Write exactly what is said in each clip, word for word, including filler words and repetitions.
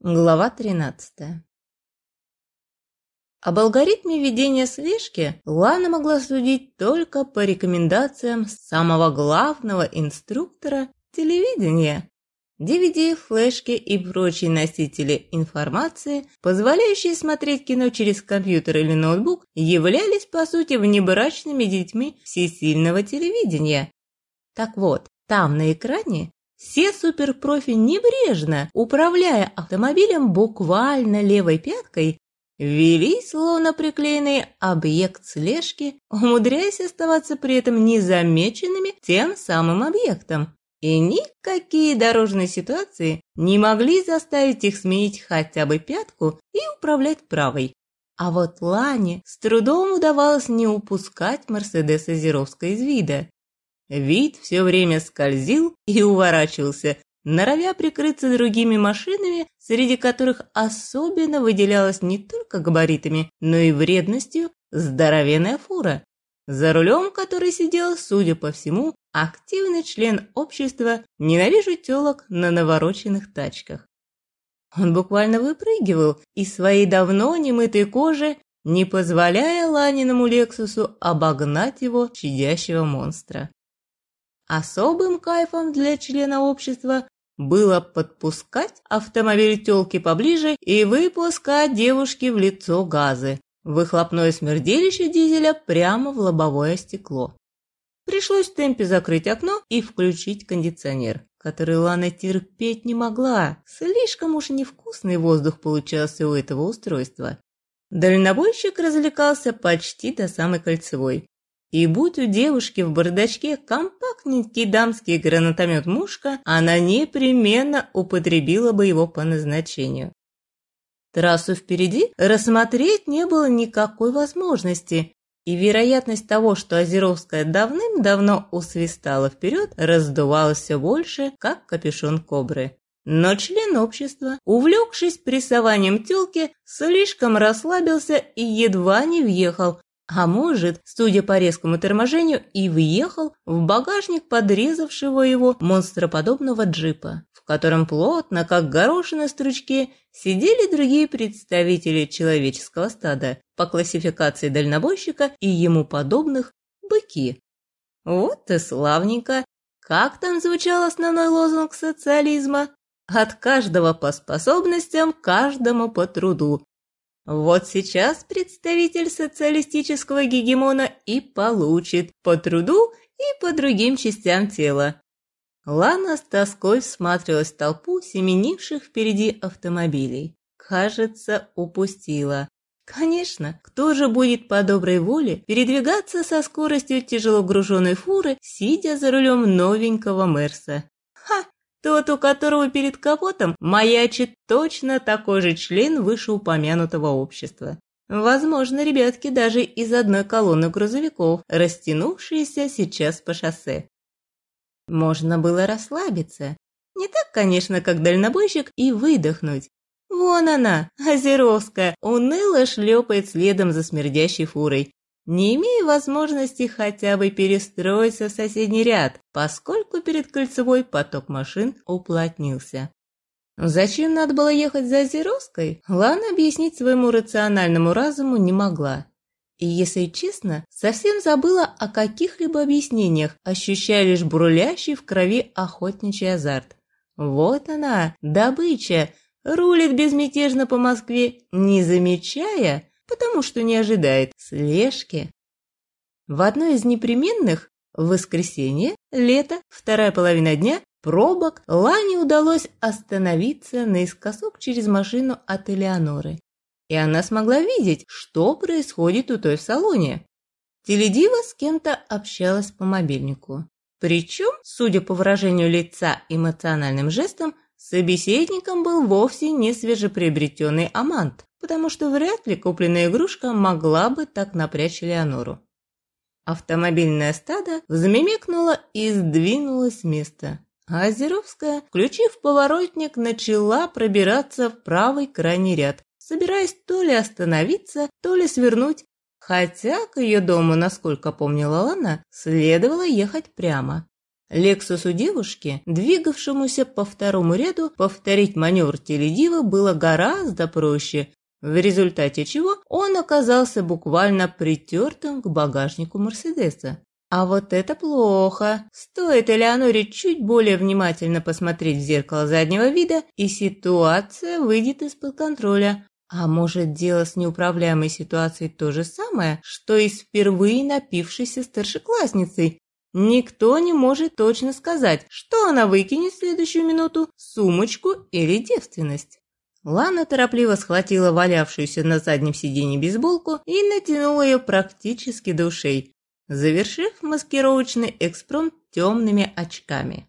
Глава тринадцатая. Об алгоритме ведения слежки Лана могла судить только по рекомендациям самого главного инструктора телевидения. ди ви ди, флешки и прочие носители информации, позволяющие смотреть кино через компьютер или ноутбук, являлись по сути внебрачными детьми всесильного телевидения. Так вот, там на экране все суперпрофи небрежно, управляя автомобилем буквально левой пяткой, вели словно приклеенный объект слежки, умудряясь оставаться при этом незамеченными тем самым объектом. И никакие дорожные ситуации не могли заставить их сменить хотя бы пятку и управлять правой. А вот Лане с трудом удавалось не упускать Мерседес Озеровской из вида. Вид все время скользил и уворачивался, норовя прикрыться другими машинами, среди которых особенно выделялась не только габаритами, но и вредностью здоровенная фура, за рулем которой сидел, судя по всему, активный член общества «Ненавижу тёлок на навороченных тачках». Он буквально выпрыгивал из своей давно немытой кожи, не позволяя Ланиному Лексусу обогнать его щадящего монстра. Особым кайфом для члена общества было подпускать автомобиль тёлки поближе и выпускать девушке в лицо газы, выхлопное смерделище дизеля прямо в лобовое стекло. Пришлось в темпе закрыть окно и включить кондиционер, который Лана терпеть не могла, слишком уж невкусный воздух получался у этого устройства. Дальнобойщик развлекался почти до самой Кольцевой. И будь у девушки в бардачке компактненький дамский гранатомет «Мушка», она непременно употребила бы его по назначению. Трассу впереди рассмотреть не было никакой возможности, и вероятность того, что Озеровская давным-давно усвистала вперед, раздувалась все больше, как капюшон кобры. Но член общества, увлекшись прессованием тёлки, слишком расслабился и едва не въехал, а может, судя по резкому торможению, и въехал в багажник подрезавшего его монстроподобного джипа, в котором плотно, как гороши на стручке, сидели другие представители человеческого стада по классификации дальнобойщика и ему подобных быки. Вот и славненько. Как там звучал основной лозунг социализма? От каждого по способностям, каждому по труду. Вот сейчас представитель социалистического гегемона и получит по труду и по другим частям тела. Лана с тоской всматривалась в толпу семенивших впереди автомобилей. Кажется, упустила. Конечно, кто же будет по доброй воле передвигаться со скоростью тяжело груженной фуры, сидя за рулем новенького Мерса? Ха! Тот, у которого перед капотом маячит точно такой же член вышеупомянутого общества. Возможно, ребятки даже из одной колонны грузовиков, растянувшиеся сейчас по шоссе. Можно было расслабиться. Не так, конечно, как дальнобойщик, и выдохнуть. Вон она, Озеровская, уныло шлепает следом за смердящей фурой, не имея возможности хотя бы перестроиться в соседний ряд, поскольку перед Кольцевой поток машин уплотнился. Зачем надо было ехать за Озеровской, Лана объяснить своему рациональному разуму не могла. И, если честно, совсем забыла о каких-либо объяснениях, ощущая лишь бурлящий в крови охотничий азарт. Вот она, добыча, рулит безмятежно по Москве, не замечая, потому что не ожидает слежки. В одной из непременных, в воскресенье, лето, вторая половина дня, пробок, Лане удалось остановиться наискосок через машину от Элеоноры. И она смогла видеть, что происходит у той в салоне. Теледива с кем-то общалась по мобильнику. Причем, судя по выражению лица и эмоциональным жестам, собеседником был вовсе не свежеприобретенный амант, потому что вряд ли купленная игрушка могла бы так напрячь Леонору. Автомобильное стадо взмемекнуло и сдвинулось с места, а Озеровская, включив поворотник, начала пробираться в правый крайний ряд, собираясь то ли остановиться, то ли свернуть, хотя к ее дому, насколько помнила Лана, следовало ехать прямо. Лексусу девушки, двигавшемуся по второму ряду, повторить маневр теледива было гораздо проще, в результате чего он оказался буквально притертым к багажнику Мерседеса. А вот это плохо. Стоит Элеоноре чуть более внимательно посмотреть в зеркало заднего вида, и ситуация выйдет из-под контроля. А может, дело с неуправляемой ситуацией то же самое, что и с впервые напившейся старшеклассницей? Никто не может точно сказать, что она выкинет в следующую минуту – сумочку или девственность. Лана торопливо схватила валявшуюся на заднем сиденье бейсболку и натянула ее практически до ушей, завершив маскировочный экспромт темными очками.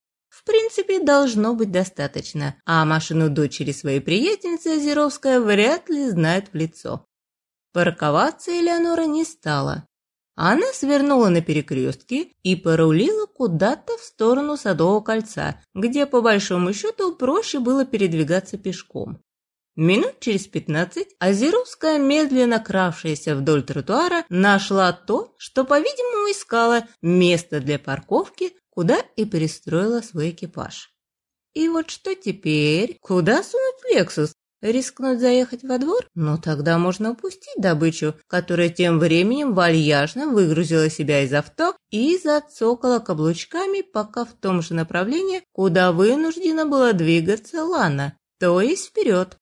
В принципе, должно быть достаточно, а машину дочери своей приятельницы Озеровская вряд ли знает в лицо. Парковаться Элеонора не стала. Она свернула на перекрестке и порулила куда-то в сторону Садового кольца, где, по большому счету, проще было передвигаться пешком. Минут через пятнадцать Озеровская, медленно кравшаяся вдоль тротуара, нашла то, что, по-видимому, искала место для парковки, куда и перестроила свой экипаж. И вот что теперь? Куда сунуть Лексус? Рискнуть заехать во двор? Ну тогда можно упустить добычу, которая тем временем вальяжно выгрузила себя из авто и зацокала каблучками пока в том же направлении, куда вынуждена была двигаться Лана, то есть вперед.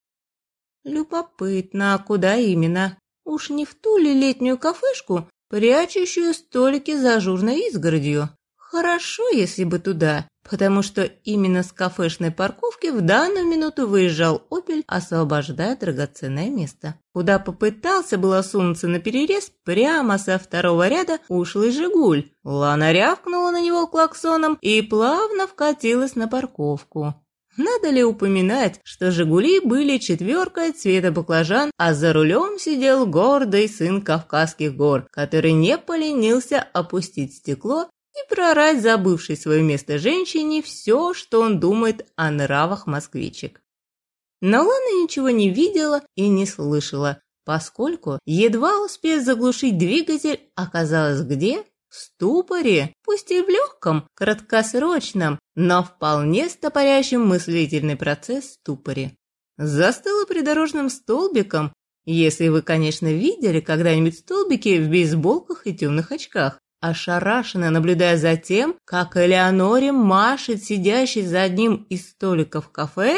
Любопытно, а куда именно? Уж не в ту ли летнюю кафешку, прячущую столики за ажурной изгородью? Хорошо, если бы туда, потому что именно с кафешной парковки в данную минуту выезжал «Опель», освобождая драгоценное место. Куда попытался было сунуться наперерез, прямо со второго ряда ушлый «Жигуль». Лана рявкнула на него клаксоном и плавно вкатилась на парковку. Надо ли упоминать, что «Жигули» были четверкой цвета баклажан, а за рулем сидел гордый сын Кавказских гор, который не поленился опустить стекло и прорать забывшей свое место женщине все, что он думает о нравах москвичек. Но Лана ничего не видела и не слышала, поскольку, едва успев заглушить двигатель, оказалась где? В ступоре, пусть и в легком, краткосрочном, но вполне стопорящем мыслительный процесс ступоре. Застыла придорожным столбиком, если вы, конечно, видели когда-нибудь столбики в бейсболках и темных очках, ошарашенно наблюдая за тем, как Элеоноре машет сидящий за одним из столиков кафе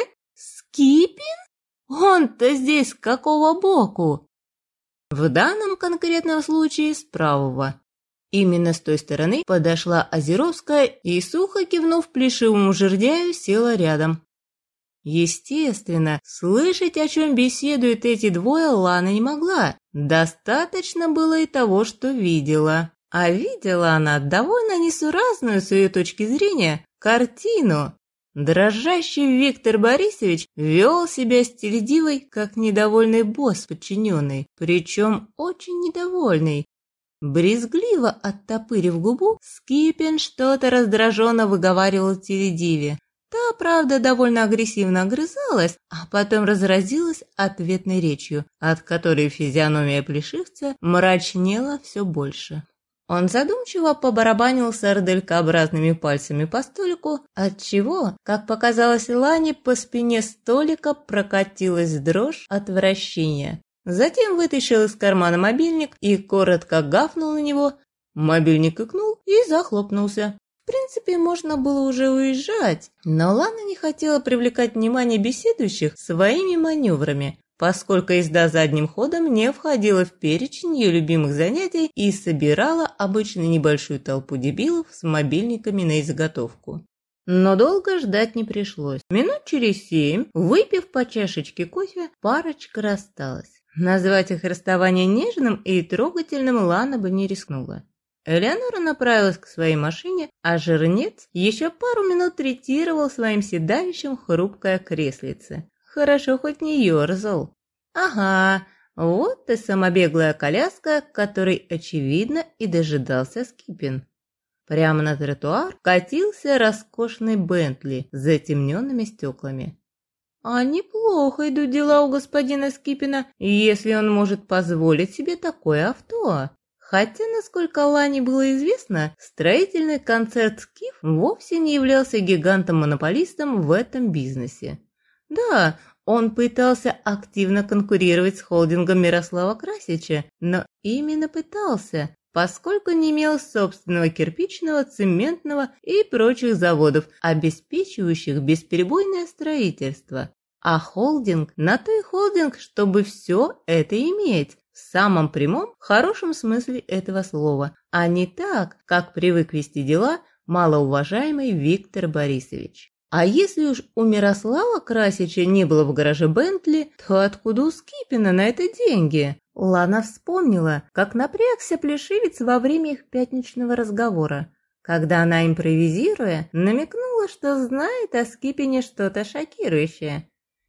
Скипин? Он-то здесь с какого боку? В данном конкретном случае с правого. Именно с той стороны подошла Озеровская и, сухо кивнув плешивому жердяю, села рядом. Естественно, слышать, о чем беседуют эти двое, Лана не могла. Достаточно было и того, что видела. А видела она довольно несуразную с ее точки зрения картину. Дрожащий Виктор Борисович вел себя с теледивой, как недовольный босс подчиненный, причем очень недовольный. Брезгливо оттопырив губу, Скипин что-то раздраженно выговаривал теледиве. Та, правда, довольно агрессивно огрызалась, а потом разразилась ответной речью, от которой физиономия плешивца мрачнела все больше. Он задумчиво побарабанил сарделькообразными пальцами по столику, отчего, как показалось Лане, по спине столика прокатилась дрожь отвращения. Затем вытащил из кармана мобильник и коротко гафнул на него. Мобильник икнул и захлопнулся. В принципе, можно было уже уезжать, но Лана не хотела привлекать внимание беседующих своими маневрами, поскольку езда задним ходом не входила в перечень ее любимых занятий и собирала обычно небольшую толпу дебилов с мобильниками на изготовку. Но долго ждать не пришлось. Минут через семь, выпив по чашечке кофе, парочка рассталась. Назвать их расставание нежным и трогательным Лана бы не рискнула. Элеонора направилась к своей машине, а Жирнец еще пару минут третировал своим седалищем хрупкое креслице. Хорошо хоть не ерзал. Ага, вот и самобеглая коляска, которой, очевидно, и дожидался Скипин. Прямо на тротуар катился роскошный Бентли с затемненными стеклами. А неплохо идут дела у господина Скипина, если он может позволить себе такое авто. Хотя, насколько Лане было известно, строительный концерн «Скиф» вовсе не являлся гигантом-монополистом в этом бизнесе. Да, он пытался активно конкурировать с холдингом Мирослава Красича, но именно пытался, поскольку не имел собственного кирпичного, цементного и прочих заводов, обеспечивающих бесперебойное строительство. А холдинг на то и холдинг, чтобы все это иметь, в самом прямом, хорошем смысле этого слова, а не так, как привык вести дела малоуважаемый Виктор Борисович. А если уж у Мирослава Красича не было в гараже Бентли, то откуда у Скипина на это деньги? Лана вспомнила, как напрягся плешивец во время их пятничного разговора, когда она, импровизируя, намекнула, что знает о Скипине что-то шокирующее.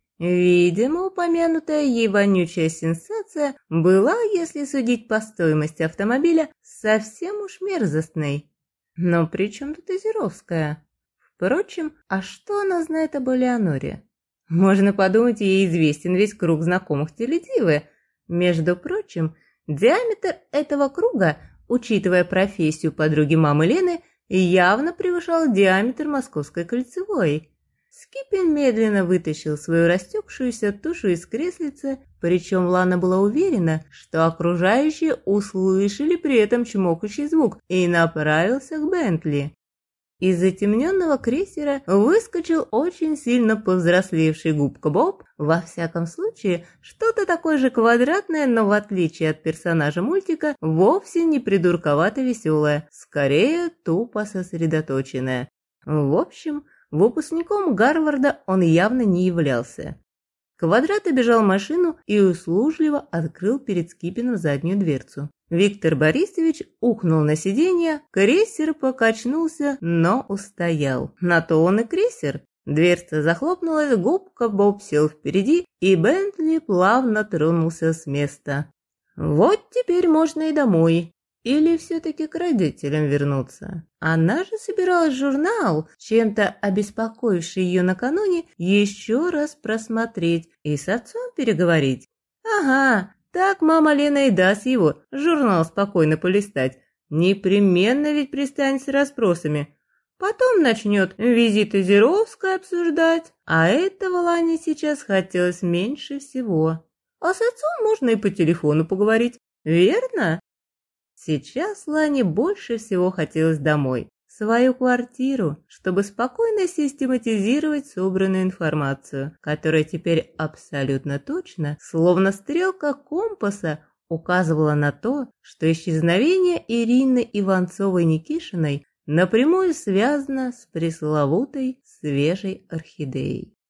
Видимо, упомянутая ей вонючая сенсация была, если судить по стоимости автомобиля, совсем уж мерзостной. Но при чем тут Озеровская? Впрочем, а что она знает об Элеоноре? Можно подумать, ей известен весь круг знакомых теледивы. Между прочим, диаметр этого круга, учитывая профессию подруги мамы Лены, явно превышал диаметр Московской кольцевой. Скипин медленно вытащил свою растекшуюся тушу из креслица, причем Лана была уверена, что окружающие услышали при этом чмокающий звук, и направился к Бентли. Из затемненного крейсера выскочил очень сильно повзрослевший губка Боб, во всяком случае, что-то такое же квадратное, но в отличие от персонажа мультика, вовсе не придурковато-веселое, скорее тупо сосредоточенное. В общем, выпускником Гарварда он явно не являлся. Квадрат обежал машину и услужливо открыл перед Скипиным заднюю дверцу. Виктор Борисович ухнул на сиденье, крейсер покачнулся, но устоял. На то он и крейсер. Дверца захлопнулась, губка Боб сел впереди, и Бентли плавно тронулся с места. Вот теперь можно и домой. Или все-таки к родителям вернуться? Она же собиралась журнал, чем-то обеспокоивший ее накануне, еще раз просмотреть и с отцом переговорить. Ага, так мама Лена и даст его, журнал спокойно полистать. Непременно ведь пристанет с расспросами. Потом начнет визит Озеровской обсуждать, а этого Лане сейчас хотелось меньше всего. А с отцом можно и по телефону поговорить, верно? Сейчас Лане больше всего хотелось домой, в свою квартиру, чтобы спокойно систематизировать собранную информацию, которая теперь абсолютно точно, словно стрелка компаса, указывала на то, что исчезновение Ирины Иванцовой-Никишиной напрямую связано с пресловутой свежей орхидеей.